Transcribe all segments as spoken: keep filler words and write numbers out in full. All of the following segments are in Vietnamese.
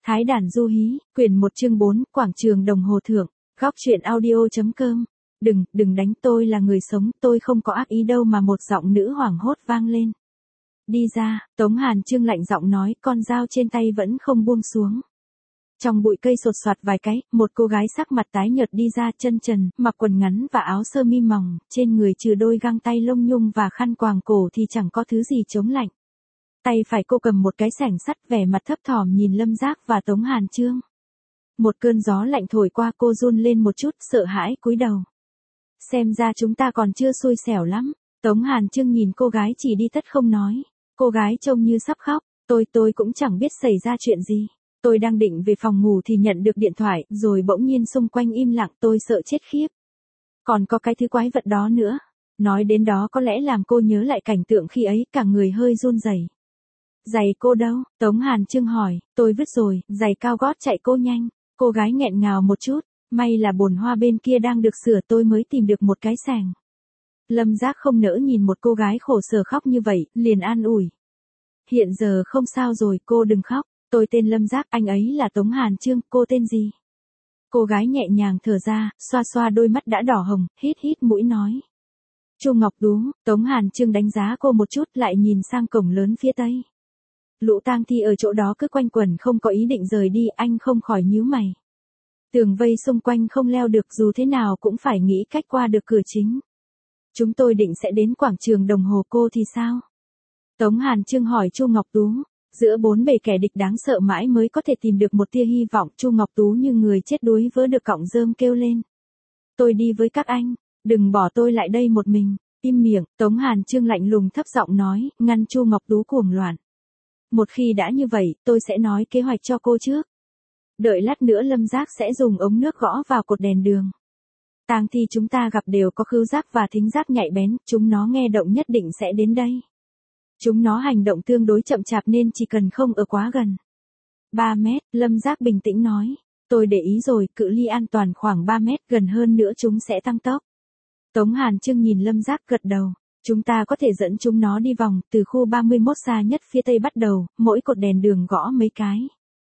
Thái đàn du hí, quyển một chương bốn, quảng trường đồng hồ thượng, góc truyện audio.com. Đừng, đừng đánh, tôi là người sống, tôi không có ác ý đâu mà một giọng nữ hoảng hốt vang lên. Đi ra, Tống Hàn Chương lạnh giọng nói, con dao trên tay vẫn không buông xuống. Trong bụi cây sột soạt vài cái, một cô gái sắc mặt tái nhợt đi ra, chân trần, mặc quần ngắn và áo sơ mi mỏng, trên người trừ đôi găng tay lông nhung và khăn quàng cổ thì chẳng có thứ gì chống lạnh. Tay phải cô cầm một cái xẻng sắt, vẻ mặt thấp thỏm nhìn Lâm Giác và Tống Hàn Chương. Một cơn gió lạnh thổi qua, cô run lên một chút, sợ hãi cúi đầu. Xem ra chúng ta còn chưa xui xẻo lắm. Tống Hàn Chương nhìn cô gái chỉ đi tất không nói. Cô gái trông như sắp khóc. Tôi tôi cũng chẳng biết xảy ra chuyện gì. Tôi đang định về phòng ngủ thì nhận được điện thoại, rồi bỗng nhiên xung quanh im lặng, tôi sợ chết khiếp. Còn có cái thứ quái vật đó nữa. Nói đến đó có lẽ làm cô nhớ lại cảnh tượng khi ấy, cả người hơi run rẩy. Giày cô đâu? Tống Hàn Chương hỏi. Tôi vứt rồi, giày cao gót chạy cô nhanh. Cô gái nghẹn ngào một chút. May là bồn hoa bên kia đang được sửa, tôi mới tìm được một cái xẻng. Lâm Giác không nỡ nhìn một cô gái khổ sở khóc như vậy, liền an ủi. Hiện giờ không sao rồi, cô đừng khóc. Tôi tên Lâm Giác, anh ấy là Tống Hàn Chương, cô tên gì? Cô gái nhẹ nhàng thở ra, xoa xoa đôi mắt đã đỏ hồng, hít hít mũi nói. Chu Ngọc Tú. Tống Hàn Chương đánh giá cô một chút, lại nhìn sang cổng lớn phía tây. Lũ tang thi ở chỗ đó cứ quanh quẩn không có ý định rời đi, anh không khỏi nhíu mày. Tường vây xung quanh không leo được, dù thế nào cũng phải nghĩ cách qua được cửa chính. Chúng tôi định sẽ đến quảng trường đồng hồ, cô thì sao? Tống Hàn Chương hỏi Chu Ngọc Tú. Giữa bốn bề kẻ địch đáng sợ mãi mới có thể tìm được một tia hy vọng, Chu Ngọc Tú như người chết đuối vỡ được cọng rơm kêu lên. Tôi đi với các anh, đừng bỏ tôi lại đây một mình. Im miệng, Tống Hàn Chương lạnh lùng thấp giọng nói, ngăn Chu Ngọc Tú cuồng loạn. Một khi đã như vậy, tôi sẽ nói kế hoạch cho cô trước. Đợi lát nữa Lâm Giác sẽ dùng ống nước gõ vào cột đèn đường. Tang thi chúng ta gặp đều có khứu giác và thính giác nhạy bén, chúng nó nghe động nhất định sẽ đến đây. Chúng nó hành động tương đối chậm chạp nên chỉ cần không ở quá gần. ba mét, Lâm Giác bình tĩnh nói. Tôi để ý rồi, cự ly an toàn khoảng ba mét, gần hơn nữa chúng sẽ tăng tốc. Tống Hàn Chương nhìn Lâm Giác gật đầu. Chúng ta có thể dẫn chúng nó đi vòng, từ khu ba mươi mốt xa nhất phía tây bắt đầu, mỗi cột đèn đường gõ mấy cái.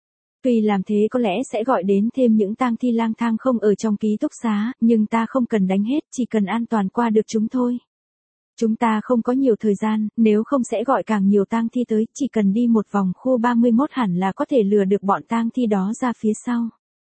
Tuy làm thế có lẽ sẽ gọi đến thêm những tang thi lang thang không ở trong ký túc xá, nhưng ta không cần đánh hết, chỉ cần an toàn qua được chúng thôi. Chúng ta không có nhiều thời gian, nếu không sẽ gọi càng nhiều tang thi tới, chỉ cần đi một vòng khu ba mươi mốt hẳn là có thể lừa được bọn tang thi đó ra phía sau.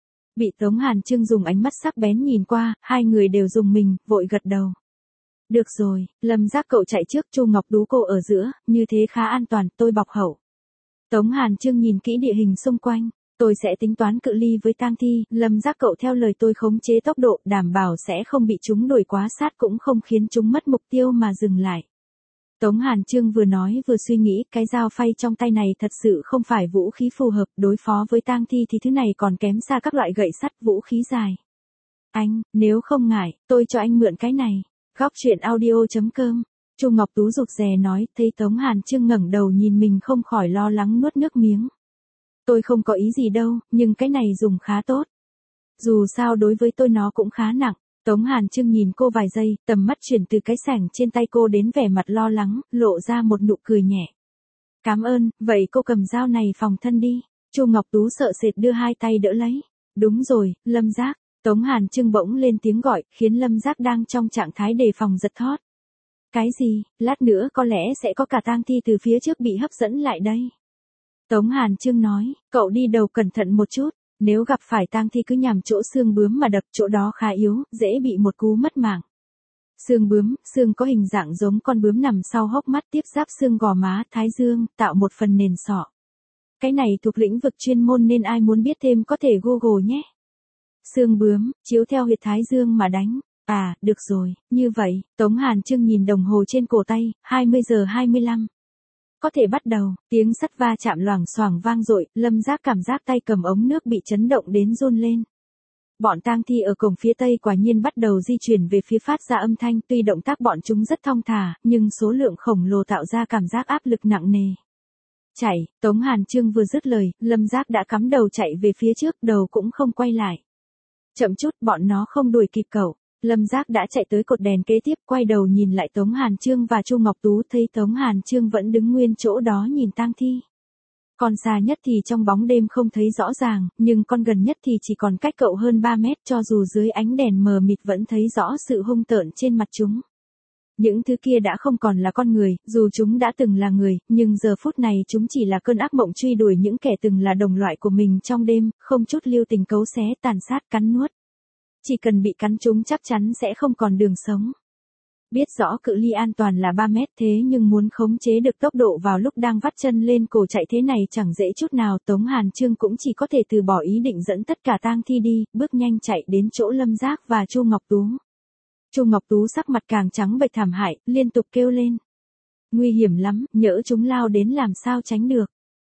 Bị Tống Hàn Chương dùng ánh mắt sắc bén nhìn qua, hai người đều rùng mình, vội gật đầu. Được rồi, Lâm Giác cậu chạy trước, Chu Ngọc Tú cô ở giữa, như thế khá an toàn, tôi bọc hậu. Tống Hàn Chương nhìn kỹ địa hình xung quanh, tôi sẽ tính toán cự ly với tang thi, Lâm Giác cậu theo lời tôi khống chế tốc độ, đảm bảo sẽ không bị chúng đuổi quá sát cũng không khiến chúng mất mục tiêu mà dừng lại. Tống Hàn Chương vừa nói vừa suy nghĩ, cái dao phay trong tay này thật sự không phải vũ khí phù hợp, đối phó với tang thi thì thứ này còn kém xa các loại gậy sắt, vũ khí dài. Anh, nếu không ngại, tôi cho anh mượn cái này. Góc truyện audio.com. Chu Ngọc Tú rụt rè nói, thấy Tống Hàn Chương ngẩng đầu nhìn mình không khỏi lo lắng nuốt nước miếng. Tôi không có ý gì đâu, nhưng cái này dùng khá tốt. Dù sao đối với tôi nó cũng khá nặng. Tống Hàn Chương nhìn cô vài giây, tầm mắt chuyển từ cái xẻng trên tay cô đến vẻ mặt lo lắng, lộ ra một nụ cười nhẹ. Cảm ơn, vậy cô cầm dao này phòng thân đi. Chu Ngọc Tú sợ sệt đưa hai tay đỡ lấy. Đúng rồi, Lâm Giác. Tống Hàn Chương bỗng lên tiếng gọi, khiến Lâm Giác đang trong trạng thái đề phòng giật thót. Cái gì, lát nữa có lẽ sẽ có cả tang thi từ phía trước bị hấp dẫn lại đây. Tống Hàn Chương nói, cậu đi đầu cẩn thận một chút, nếu gặp phải tang thi cứ nhằm chỗ xương bướm mà đập, chỗ đó khá yếu, dễ bị một cú mất mạng. Xương bướm, xương có hình dạng giống con bướm nằm sau hốc mắt tiếp giáp xương gò má, thái dương, tạo một phần nền sọ. Cái này thuộc lĩnh vực chuyên môn nên ai muốn biết thêm có thể Google nhé. Xương bướm, chiếu theo huyệt thái dương mà đánh. À, được rồi, như vậy, Tống Hàn Chương nhìn đồng hồ trên cổ tay, hai mươi giờ hai mươi lăm. Có thể bắt đầu, tiếng sắt va chạm loảng xoảng vang dội, Lâm Giác cảm giác tay cầm ống nước bị chấn động đến run lên. Bọn tang thi ở cổng phía tây quả nhiên bắt đầu di chuyển về phía phát ra âm thanh, tuy động tác bọn chúng rất thong thả, nhưng số lượng khổng lồ tạo ra cảm giác áp lực nặng nề. Chạy, Tống Hàn Chương vừa dứt lời, Lâm Giác đã cắm đầu chạy về phía trước, đầu cũng không quay lại. Chậm chút, bọn nó không đuổi kịp cậu. Lâm Giác đã chạy tới cột đèn kế tiếp, quay đầu nhìn lại Tống Hàn Chương và Chu Ngọc Tú, thấy Tống Hàn Chương vẫn đứng nguyên chỗ đó nhìn tang thi. Con xa nhất thì trong bóng đêm không thấy rõ ràng, nhưng con gần nhất thì chỉ còn cách cậu hơn ba mét, cho dù dưới ánh đèn mờ mịt vẫn thấy rõ sự hung tợn trên mặt chúng. Những thứ kia đã không còn là con người, dù chúng đã từng là người, nhưng giờ phút này chúng chỉ là cơn ác mộng truy đuổi những kẻ từng là đồng loại của mình trong đêm, không chút lưu tình cấu xé, tàn sát, cắn nuốt. Chỉ cần bị cắn chúng chắc chắn sẽ không còn đường sống. Biết rõ cự ly an toàn là ba mét thế nhưng muốn khống chế được tốc độ vào lúc đang vắt chân lên cổ chạy thế này chẳng dễ chút nào. Tống Hàn Chương cũng chỉ có thể từ bỏ ý định dẫn tất cả tang thi đi, bước nhanh chạy đến chỗ Lâm Giác và Chu Ngọc Tú. Chu Ngọc Tú sắc mặt càng trắng bệch thảm hại, liên tục kêu lên. Nguy hiểm lắm, nhỡ chúng lao đến làm sao tránh được.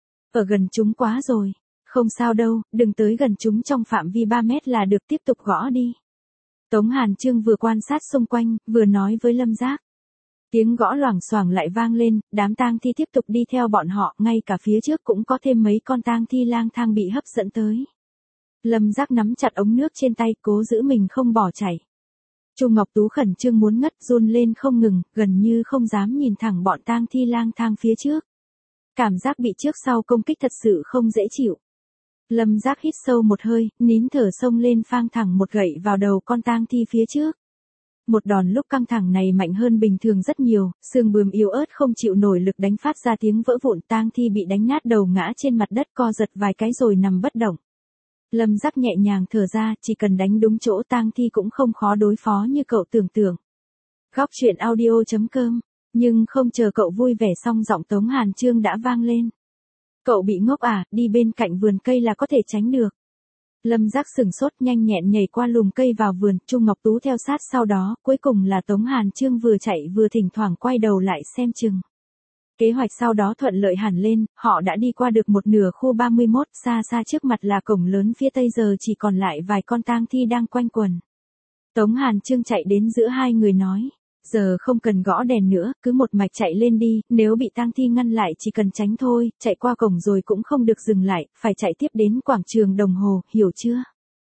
Ở gần chúng quá rồi. Không sao đâu, đừng tới gần chúng, trong phạm vi ba mét là được, tiếp tục gõ đi. Tống Hàn Chương vừa quan sát xung quanh, vừa nói với Lâm Giác. Tiếng gõ loảng xoảng lại vang lên, đám tang thi tiếp tục đi theo bọn họ, ngay cả phía trước cũng có thêm mấy con tang thi lang thang bị hấp dẫn tới. Lâm Giác nắm chặt ống nước trên tay, cố giữ mình không bỏ chạy. Chu Ngọc Tú khẩn trương muốn ngất, run lên không ngừng, gần như không dám nhìn thẳng bọn tang thi lang thang phía trước. Cảm giác bị trước sau công kích thật sự không dễ chịu. Lâm Giác hít sâu một hơi, nín thở xông lên phang thẳng một gậy vào đầu con tang thi phía trước. Một đòn lúc căng thẳng này mạnh hơn bình thường rất nhiều, xương bướm yếu ớt không chịu nổi lực đánh phát ra tiếng vỡ vụn, tang thi bị đánh nát đầu ngã trên mặt đất co giật vài cái rồi nằm bất động. Lâm Giác nhẹ nhàng thở ra, chỉ cần đánh đúng chỗ tang thi cũng không khó đối phó như cậu tưởng tượng. Góc truyện audio chấm com, nhưng không chờ cậu vui vẻ xong giọng Tống Hàn Chương đã vang lên. Cậu bị ngốc à, đi bên cạnh vườn cây là có thể tránh được. Lâm Giác sửng sốt, nhanh nhẹn nhảy qua lùm cây vào vườn, Chu Ngọc Tú theo sát sau đó, cuối cùng là Tống Hàn Chương vừa chạy vừa thỉnh thoảng quay đầu lại xem chừng. Kế hoạch sau đó thuận lợi hẳn lên, họ đã đi qua được một nửa khu ba mươi mốt, xa xa trước mặt là cổng lớn phía tây, giờ chỉ còn lại vài con tang thi đang quanh quần. Tống Hàn Chương chạy đến giữa hai người nói. Giờ không cần gõ đèn nữa, cứ một mạch chạy lên đi, nếu bị tang thi ngăn lại chỉ cần tránh thôi, chạy qua cổng rồi cũng không được dừng lại, phải chạy tiếp đến quảng trường đồng hồ, hiểu chưa?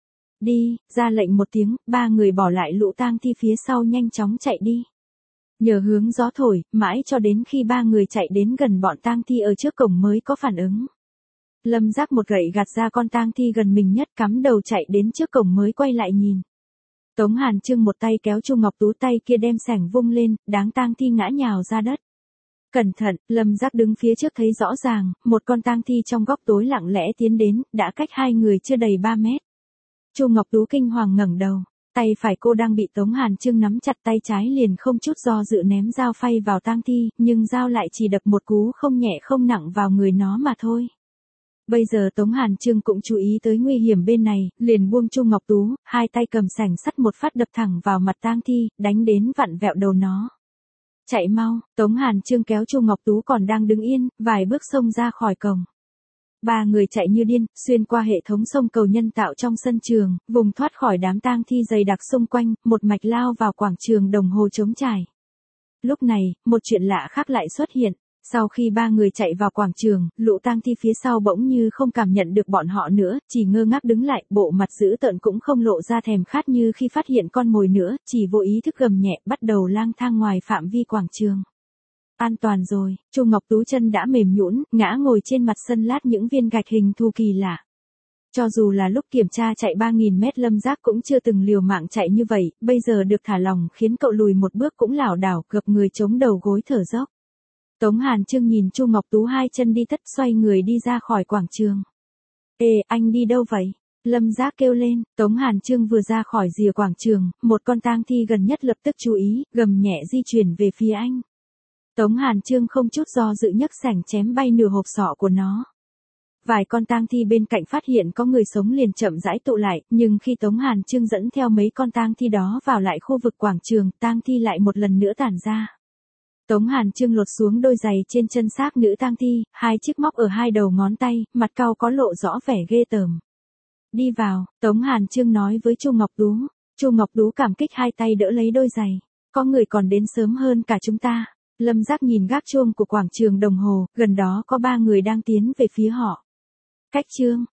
Đi, ra lệnh một tiếng, ba người bỏ lại lũ tang thi phía sau nhanh chóng chạy đi. Nhờ hướng gió thổi, mãi cho đến khi ba người chạy đến gần bọn tang thi ở trước cổng mới có phản ứng. Lâm Giác một gậy gạt ra con tang thi gần mình nhất, cắm đầu chạy đến trước cổng mới quay lại nhìn. Tống Hàn Chương một tay kéo Chu Ngọc Tú, tay kia đem sẻng vung lên, đáng tang thi ngã nhào ra đất. Cẩn thận, Lâm Giác đứng phía trước thấy rõ ràng, một con tang thi trong góc tối lặng lẽ tiến đến, đã cách hai người chưa đầy ba mét. Chu Ngọc Tú kinh hoàng ngẩng đầu, tay phải cô đang bị Tống Hàn Chương nắm chặt, tay trái liền không chút do dự ném dao phay vào tang thi, nhưng dao lại chỉ đập một cú không nhẹ không nặng vào người nó mà thôi. Bây giờ Tống Hàn Chương cũng chú ý tới nguy hiểm bên này, liền buông Chu Ngọc Tú, hai tay cầm sảnh sắt một phát đập thẳng vào mặt tang thi, đánh đến vặn vẹo đầu nó. Chạy mau, Tống Hàn Chương kéo Chu Ngọc Tú còn đang đứng yên, vài bước xông ra khỏi cổng. Ba người chạy như điên, xuyên qua hệ thống sông cầu nhân tạo trong sân trường, vùng thoát khỏi đám tang thi dày đặc xung quanh, một mạch lao vào quảng trường đồng hồ trống trải. Lúc này, một chuyện lạ khác lại xuất hiện. Sau khi ba người chạy vào quảng trường, lũ tang thi phía sau bỗng như không cảm nhận được bọn họ nữa, chỉ ngơ ngác đứng lại, bộ mặt dữ tợn cũng không lộ ra thèm khát như khi phát hiện con mồi nữa, chỉ vô ý thức gầm nhẹ, bắt đầu lang thang ngoài phạm vi quảng trường. An toàn rồi, Chu Ngọc Tú chân đã mềm nhũn, ngã ngồi trên mặt sân lát những viên gạch hình thù kỳ lạ. Cho dù là lúc kiểm tra chạy ba nghìn mét, Lâm Giác cũng chưa từng liều mạng chạy như vậy, bây giờ được thả lỏng khiến cậu lùi một bước cũng lảo đảo, gập người chống đầu gối thở dốc. Tống Hàn Chương nhìn Chu Ngọc Tú hai chân đi tất, xoay người đi ra khỏi quảng trường. Ê, anh đi đâu vậy? Lâm Giác kêu lên. Tống Hàn Chương vừa ra khỏi rìa quảng trường, một con tang thi gần nhất lập tức chú ý, gầm nhẹ di chuyển về phía anh. Tống Hàn Chương không chút do dự nhấc sảnh chém bay nửa hộp sọ của nó. Vài con tang thi bên cạnh phát hiện có người sống liền chậm rãi tụ lại, nhưng khi Tống Hàn Chương dẫn theo mấy con tang thi đó vào lại khu vực quảng trường, tang thi lại một lần nữa tản ra. Tống Hàn Chương lột xuống đôi giày trên chân xác nữ tang thi, hai chiếc móc ở hai đầu ngón tay, mặt cau có lộ rõ vẻ ghê tởm. Đi vào, Tống Hàn Chương nói với Chu Ngọc Tú. Chu Ngọc Tú cảm kích hai tay đỡ lấy đôi giày. Có người còn đến sớm hơn cả chúng ta. Lâm Giác nhìn gác chuông của quảng trường đồng hồ, gần đó có ba người đang tiến về phía họ. Cách chương,